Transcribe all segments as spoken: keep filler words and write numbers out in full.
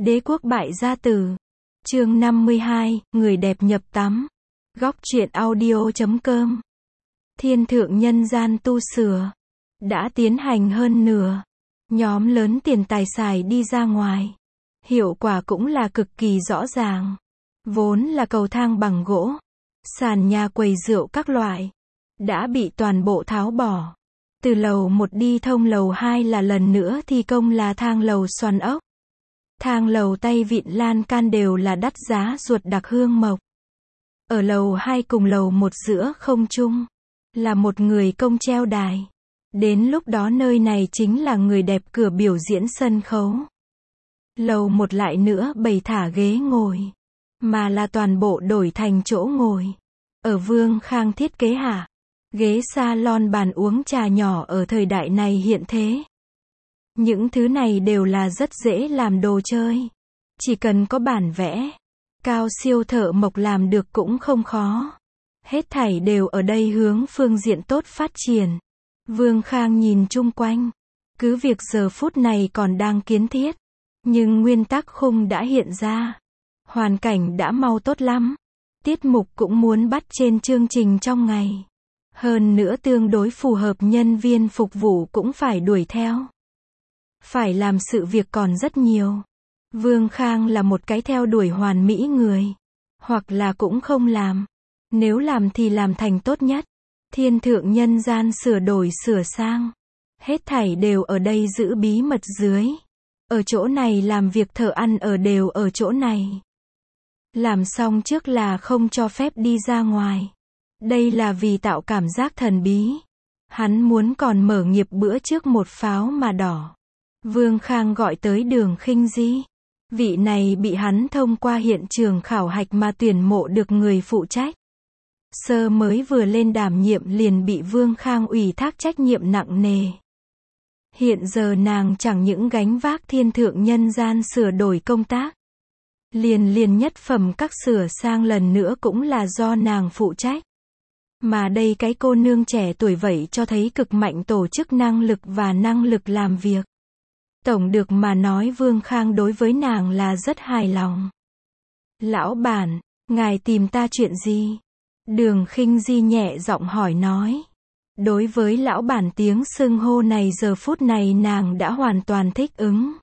Đế quốc bại gia tử. Chương năm mươi hai, người đẹp nhập tắm. Góc truyện audio chấm com. Thiên thượng nhân gian tu sửa. Đã tiến hành hơn nửa. Nhóm lớn tiền tài xài đi ra ngoài. Hiệu quả cũng là cực kỳ rõ ràng. Vốn là cầu thang bằng gỗ. Sàn nhà quầy rượu các loại. Đã bị toàn bộ tháo bỏ. Từ lầu một đi thông lầu hai là lần nữa thi công là thang lầu xoắn ốc. Thang lầu tay vịn lan can đều là đắt giá ruột đặc hương mộc. Ở lầu hai cùng lầu một giữa không trung, là một người công treo đài. Đến lúc đó nơi này chính là người đẹp cửa biểu diễn sân khấu. Lầu một lại nữa bày thả ghế ngồi, mà là toàn bộ đổi thành chỗ ngồi. Ở Vương Khang thiết kế hạ, ghế salon bàn uống trà nhỏ ở thời đại này hiện thế. Những thứ này đều là rất dễ làm đồ chơi. Chỉ cần có bản vẽ, cao siêu thợ mộc làm được cũng không khó. Hết thảy đều ở đây hướng phương diện tốt phát triển. Vương Khang nhìn chung quanh. Cứ việc giờ phút này còn đang kiến thiết. Nhưng nguyên tắc khung đã hiện ra. Hoàn cảnh đã mau tốt lắm. Tiết mục cũng muốn bắt trên chương trình trong ngày. Hơn nữa tương đối phù hợp nhân viên phục vụ cũng phải đuổi theo. Phải làm sự việc còn rất nhiều. Vương Khang là một cái theo đuổi hoàn mỹ người. Hoặc là cũng không làm. Nếu làm thì làm thành tốt nhất. Thiên thượng nhân gian sửa đổi sửa sang. Hết thảy đều ở đây giữ bí mật dưới. Ở chỗ này làm việc thợ ăn ở đều ở chỗ này. Làm xong trước là không cho phép đi ra ngoài. Đây là vì tạo cảm giác thần bí. Hắn muốn còn mở nghiệp bữa trước một pháo mà đỏ. Vương Khang gọi tới Đường Khinh Di. Vị này bị hắn thông qua hiện trường khảo hạch mà tuyển mộ được người phụ trách. Sơ mới vừa lên đảm nhiệm liền bị Vương Khang ủy thác trách nhiệm nặng nề. Hiện giờ nàng chẳng những gánh vác thiên thượng nhân gian sửa đổi công tác. Liền liền nhất phẩm các sửa sang lần nữa cũng là do nàng phụ trách. Mà đây cái cô nương trẻ tuổi vậy cho thấy cực mạnh tổ chức năng lực và năng lực làm việc. Tổng được mà nói Vương Khang đối với nàng là rất hài lòng. Lão bản, ngài tìm ta chuyện gì? Đường Khinh Di nhẹ giọng hỏi nói. Đối với lão bản tiếng xưng hô này giờ phút này nàng đã hoàn toàn thích ứng.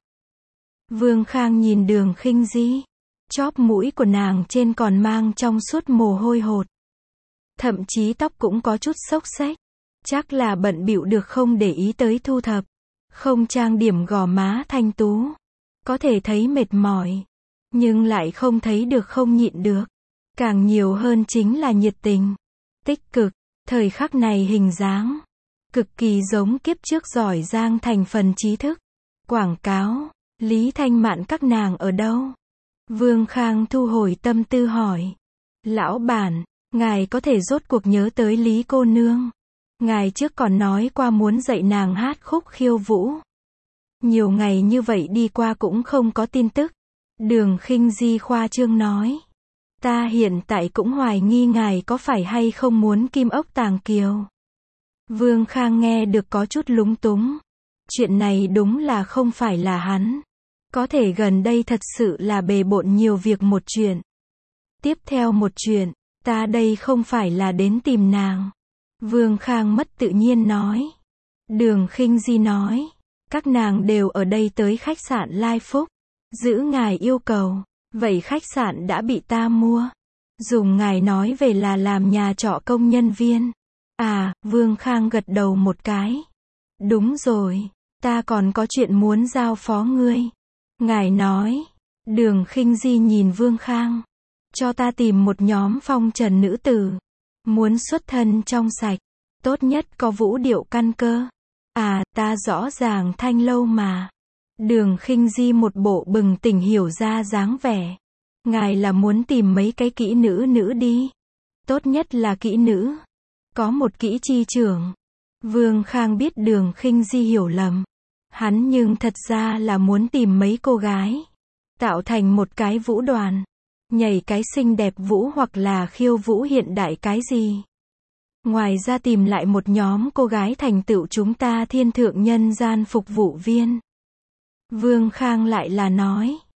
Vương Khang nhìn Đường Khinh Di. Chóp mũi của nàng trên còn mang trong suốt mồ hôi hột. Thậm chí tóc cũng có chút xốc xếch. Chắc là bận bịu được không để ý tới thu thập. Không trang điểm gò má thanh tú. Có thể thấy mệt mỏi. Nhưng lại không thấy được không nhịn được. Càng nhiều hơn chính là nhiệt tình. Tích cực. Thời khắc này hình dáng. Cực kỳ giống kiếp trước giỏi giang thành phần trí thức. Quảng cáo. Lý Thanh Mạn các nàng ở đâu? Vương Khang thu hồi tâm tư hỏi. Lão bản, ngài có thể rốt cuộc nhớ tới Lý cô nương. Ngài trước còn nói qua muốn dạy nàng hát khúc khiêu vũ. Nhiều ngày như vậy đi qua cũng không có tin tức. Đường Khinh Di khoa trương nói. Ta hiện tại cũng hoài nghi ngài có phải hay không muốn kim ốc tàng kiều. Vương Khang nghe được có chút lúng túng. Chuyện này đúng là không phải là hắn. Có thể gần đây thật sự là bề bộn nhiều việc một chuyện. Tiếp theo một chuyện, ta đây không phải là đến tìm nàng. Vương Khang mất tự nhiên nói. Đường Khinh Di nói. Các nàng đều ở đây tới khách sạn Lai Phúc. Giữ ngài yêu cầu. Vậy khách sạn đã bị ta mua. Dùng ngài nói về là làm nhà trọ công nhân viên. À, Vương Khang gật đầu một cái. Đúng rồi. Ta còn có chuyện muốn giao phó ngươi. Ngài nói. Đường Khinh Di nhìn Vương Khang. Cho ta tìm một nhóm phong trần nữ tử. Muốn xuất thân trong sạch. Tốt nhất có vũ điệu căn cơ. À, ta rõ ràng thanh lâu mà. Đường Khinh Di một bộ bừng tỉnh hiểu ra dáng vẻ. Ngài là muốn tìm mấy cái kỹ nữ nữ đi. Tốt nhất là kỹ nữ. Có một kỹ chi trưởng. Vương Khang biết Đường Khinh Di hiểu lầm. Hắn nhưng thật ra là muốn tìm mấy cô gái. Tạo thành một cái vũ đoàn. Nhảy cái xinh đẹp vũ hoặc là khiêu vũ hiện đại cái gì. Ngoài ra tìm lại một nhóm cô gái thành tựu chúng ta thiên thượng nhân gian phục vụ viên. Vương Khang lại là nói.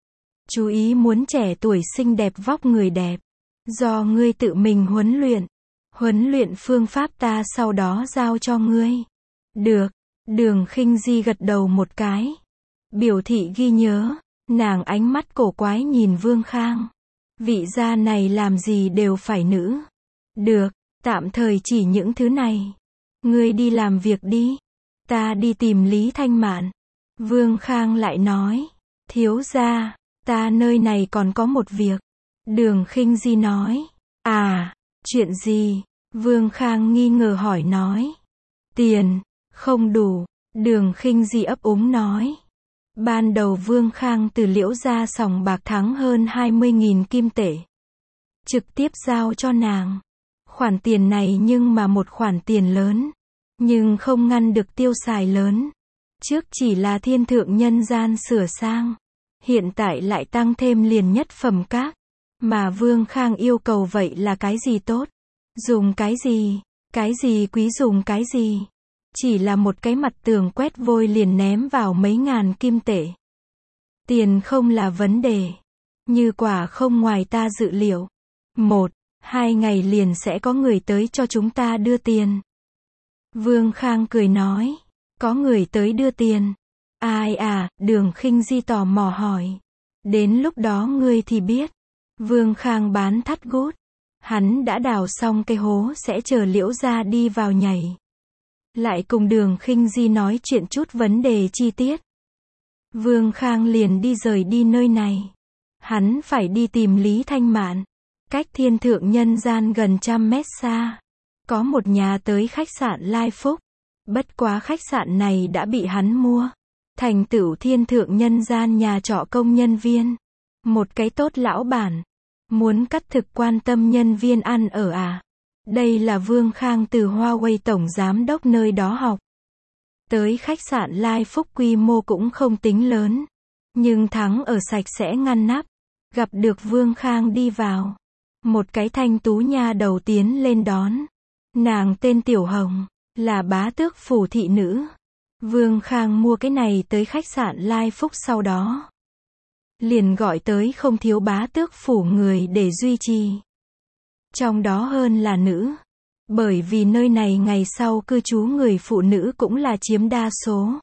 chú ý muốn trẻ tuổi xinh đẹp vóc người đẹp. Do ngươi tự mình huấn luyện. Huấn luyện phương pháp ta sau đó giao cho ngươi. Được. Đường Khinh Di gật đầu một cái. Biểu thị ghi nhớ. Nàng ánh mắt cổ quái nhìn Vương Khang. Vị gia này làm gì đều phải nữ. Được. Tạm thời chỉ những thứ này. Ngươi đi làm việc đi. Ta đi tìm Lý Thanh Mạn. Vương Khang lại nói. Thiếu gia, ta nơi này còn có một việc. Đường Khinh Di nói. À, chuyện gì? Vương Khang nghi ngờ hỏi nói. Tiền, không đủ. Đường Khinh Di ấp úng nói. Ban đầu Vương Khang từ Liễu gia sòng bạc thắng hơn hai mươi nghìn kim tệ. Trực tiếp giao cho nàng. Khoản tiền này nhưng mà một khoản tiền lớn. Nhưng không ngăn được tiêu xài lớn. Trước chỉ là thiên thượng nhân gian sửa sang. Hiện tại lại tăng thêm liền nhất phẩm các. Mà Vương Khang yêu cầu vậy là cái gì tốt? Dùng cái gì? Cái gì quý dùng cái gì? Chỉ là một cái mặt tường quét vôi liền ném vào mấy ngàn kim tệ. Tiền không là vấn đề. Như quả không ngoài ta dự liệu. Một, hai ngày liền sẽ có người tới cho chúng ta đưa tiền. Vương Khang cười nói. Có người tới đưa tiền. Ai à? Đường Khinh Di tò mò hỏi. Đến lúc đó ngươi thì biết. Vương Khang bán thắt gút. Hắn đã đào xong cái hố sẽ chờ Liễu gia đi vào nhảy. Lại cùng Đường Khinh Di nói chuyện chút vấn đề chi tiết. Vương Khang liền đi rời đi nơi này. Hắn phải đi tìm Lý Thanh Mạn. Cách thiên thượng nhân gian gần trăm mét xa. Có một nhà tới khách sạn Lai Phúc. Bất quá khách sạn này đã bị hắn mua. Thành tựu thiên thượng nhân gian nhà trọ công nhân viên. Một cái tốt lão bản. Muốn cắt thực quan tâm nhân viên ăn ở à. Đây là Vương Khang từ Huawei tổng giám đốc nơi đó học. Tới khách sạn Lai Phúc quy mô cũng không tính lớn. Nhưng thắng ở sạch sẽ ngăn nắp. Gặp được Vương Khang đi vào. Một cái thanh tú nha đầu tiến lên đón. Nàng tên Tiểu Hồng. Là bá tước phủ thị nữ. Vương Khang mua cái này tới khách sạn Lai Phúc sau đó. Liền gọi tới không thiếu bá tước phủ người để duy trì. Trong đó hơn là nữ. Bởi vì nơi này ngày sau cư trú người phụ nữ cũng là chiếm đa số.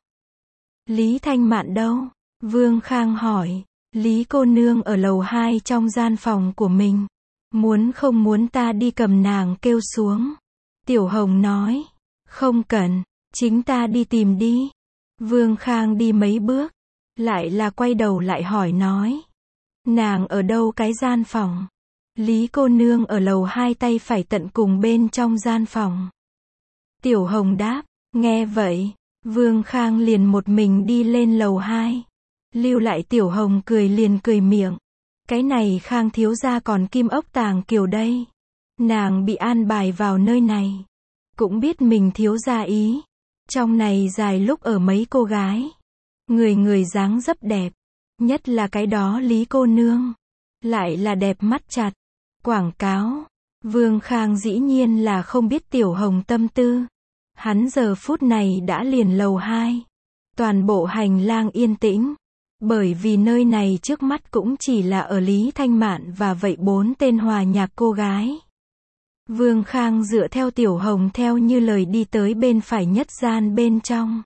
Lý Thanh Mạn đâu? Vương Khang hỏi. Lý cô nương ở lầu hai trong gian phòng của mình. Muốn không muốn ta đi cầm nàng kêu xuống. Tiểu Hồng nói. Không cần, chính ta đi tìm đi. Vương Khang đi mấy bước. Lại là quay đầu lại hỏi nói. Nàng ở đâu cái gian phòng? Lý cô nương ở lầu hai tay phải tận cùng bên trong gian phòng. Tiểu Hồng đáp. Nghe vậy, Vương Khang liền một mình đi lên lầu hai. Lưu lại Tiểu Hồng cười liền cười miệng. Cái này Khang thiếu gia còn kim ốc tàng kiều đây. Nàng bị an bài vào nơi này. Cũng biết mình thiếu gia ý. Trong này dài lúc ở mấy cô gái. Người người dáng dấp đẹp. Nhất là cái đó Lý cô nương. Lại là đẹp mắt chặt. Quảng cáo. Vương Khang dĩ nhiên là không biết Tiểu Hồng tâm tư. Hắn giờ phút này đã liền lầu hai. Toàn bộ hành lang yên tĩnh. Bởi vì nơi này trước mắt cũng chỉ là ở Lý Thanh Mạn và vậy bốn tên hòa nhạc cô gái. Vương Khang dựa theo Tiểu Hồng theo như lời đi tới bên phải nhất gian bên trong.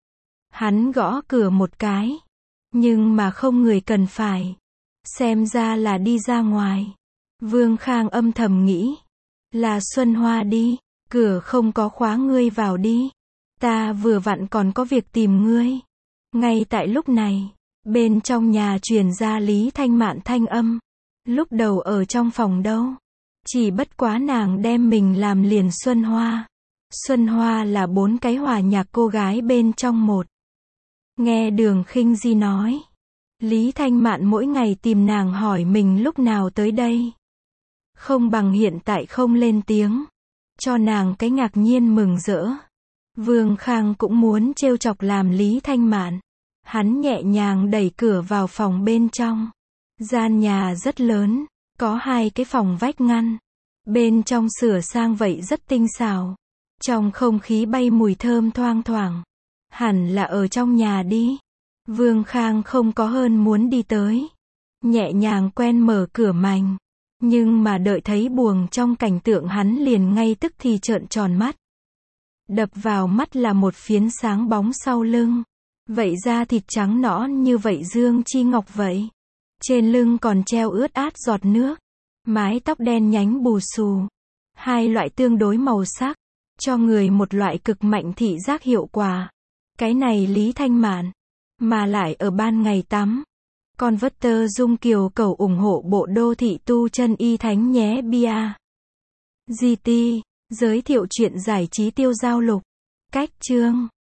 Hắn gõ cửa một cái. Nhưng mà không người cần phải. Xem ra là đi ra ngoài. Vương Khang âm thầm nghĩ. Là Xuân Hoa đi. Cửa không có khóa ngươi vào đi. Ta vừa vặn còn có việc tìm ngươi. Ngay tại lúc này. Bên trong nhà truyền ra Lý Thanh Mạn thanh âm. Lúc đầu ở trong phòng đâu. Chỉ bất quá nàng đem mình làm liền Xuân Hoa. Xuân Hoa là bốn cái hòa nhạc cô gái bên trong một. Nghe Đường Khinh Di nói. Lý Thanh Mạn mỗi ngày tìm nàng hỏi mình lúc nào tới đây. Không bằng hiện tại không lên tiếng. Cho nàng cái ngạc nhiên mừng rỡ. Vương Khang cũng muốn trêu chọc làm Lý Thanh Mạn. Hắn nhẹ nhàng đẩy cửa vào phòng bên trong. Gian nhà rất lớn. Có hai cái phòng vách ngăn. Bên trong sửa sang vậy rất tinh xảo. Trong không khí bay mùi thơm thoang thoảng. Hẳn là ở trong nhà đi. Vương Khang không có hơn muốn đi tới. nhẹ nhàng quen mở cửa mành. Nhưng mà đợi thấy buồng trong cảnh tượng hắn liền ngay tức thì trợn tròn mắt. Đập vào mắt là một phiến sáng bóng sau lưng. Vậy da thịt trắng nõn như vậy dương chi ngọc vậy. Trên lưng còn treo ướt át giọt nước. Mái tóc đen nhánh bù xù. Hai loại tương đối màu sắc. Cho người một loại cực mạnh thị giác hiệu quả. Cái này Lý Thanh Mạn. Mà lại ở ban ngày tắm. Con vất tơ dung kiều cầu ủng hộ bộ đô thị tu chân y thánh nhé bia. giê tê. Giới thiệu chuyện giải trí tiêu giao lục. Cách chương.